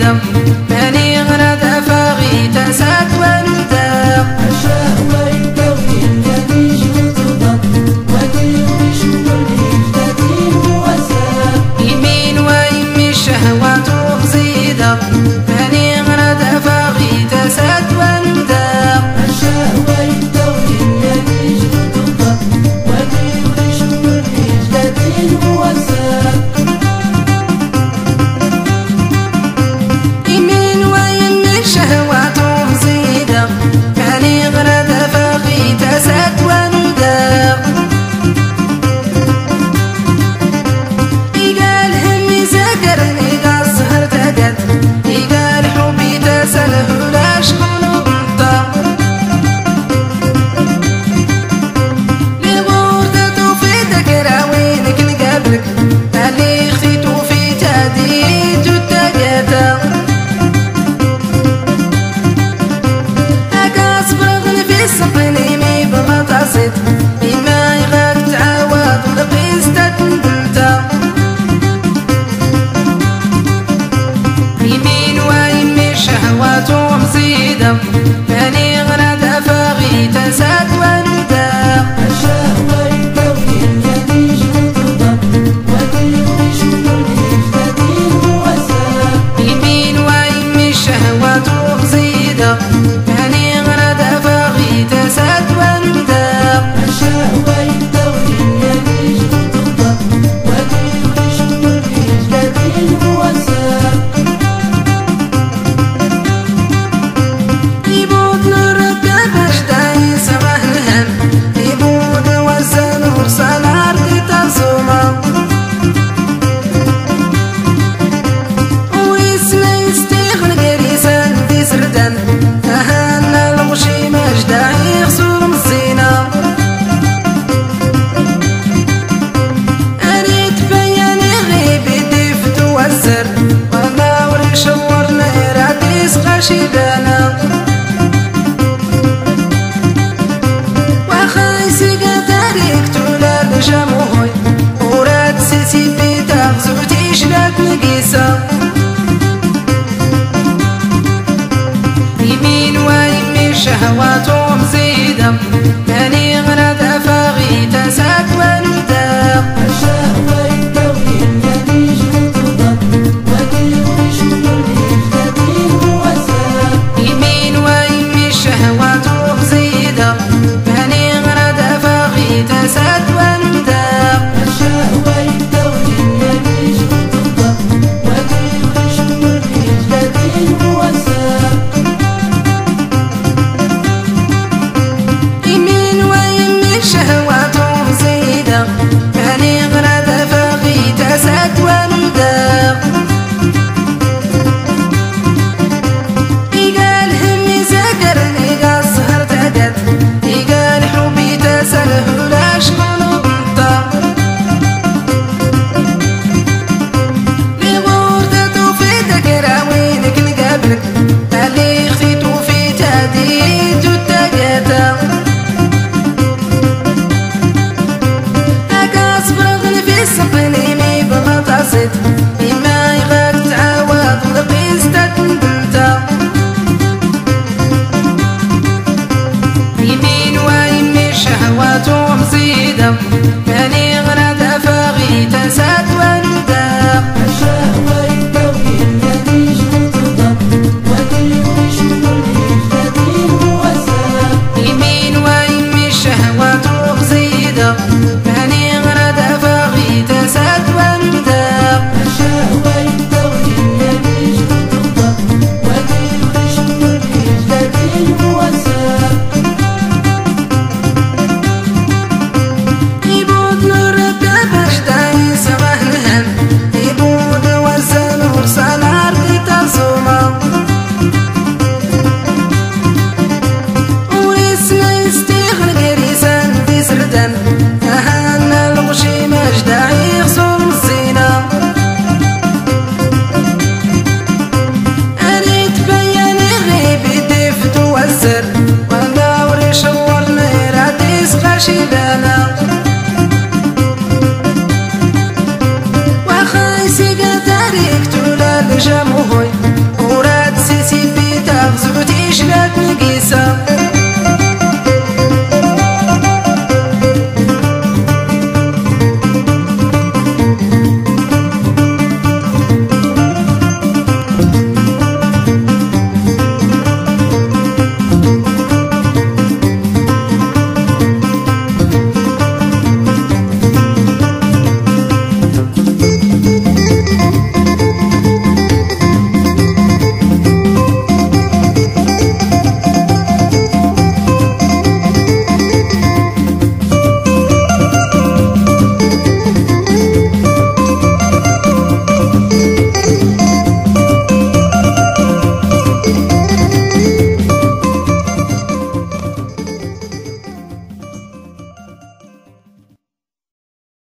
مزيدة ماني غرد أفاغي تسات وندا الشهوة التوحيد يديش وتضاد وديش والإجدادين موساد يمين ويمي الشهوات مزيدة ماني غرد أفاغي تسات وندا الشهوة التوحيد يديش وتضاد وديش والإجدادين موساد يمين ويمي الشهوات مزيدة ماني غرد أفاغي تسات وندا يقال همي سكرني قال سهر تقد يقال حبي تسله لاش قلوب انت لغورتو في تكراوينك نقابلك اللي خفيتو في تهديد وتقاتا هكا صبرغني في السقني مي بغطاسد إما يغاك تعاود ولقيستك ندمتا يمين ويمي الشهوات مزيدة ماني غرد أفاغي تسات وندا الشهوة التوحيد يديش وتضاد وديش والإجدادين موساد يمين ويمي الشهوات مزيدة ماني غرد أفاغي تسات وندا الشهوة التوحيد يديش وتضاد وديش والإجدادين موساد يبود نركب اشتاي سماه الهم يبود وزن ورسال عرضي تصومه ويسنا يستيغن قريسان دي سردان تهانا الغشي مجدع يخسر مزينة أريد بياني غيبي ديفت وزر وما وري شورنا إراديس غشيدانا وخايسي قداريك تولاد جموهي وراد سيتي بيتا زوتيش لك نقيسة يمين ويمي الشهوات مزيدة ماني غرد أفاغي تسات وندا الشهوة التوحيد يديش وتضاد وديش والإجدادين موساد يمين ويمي الشهوات مزيدة ماني غرد أفاغي تسات وندا الشهوة التوحيد يديش وتضاد وديش والإجدادين موساد يمين ويمي الشهوات مزيدة ماني غرد أفاغي تسات وندا يقال همي سكرني قال سهر تقد يقال حبي تسله لاش قلوب انت لغورتو في تكراوينك نقابلك اللي خفيتو في تهديد وتقاتا هكا صبرغني في السقني مي بغطاسد إما يغاك تعاود ولقيستك ندمتا يمين ويمي الشهوات مزيدة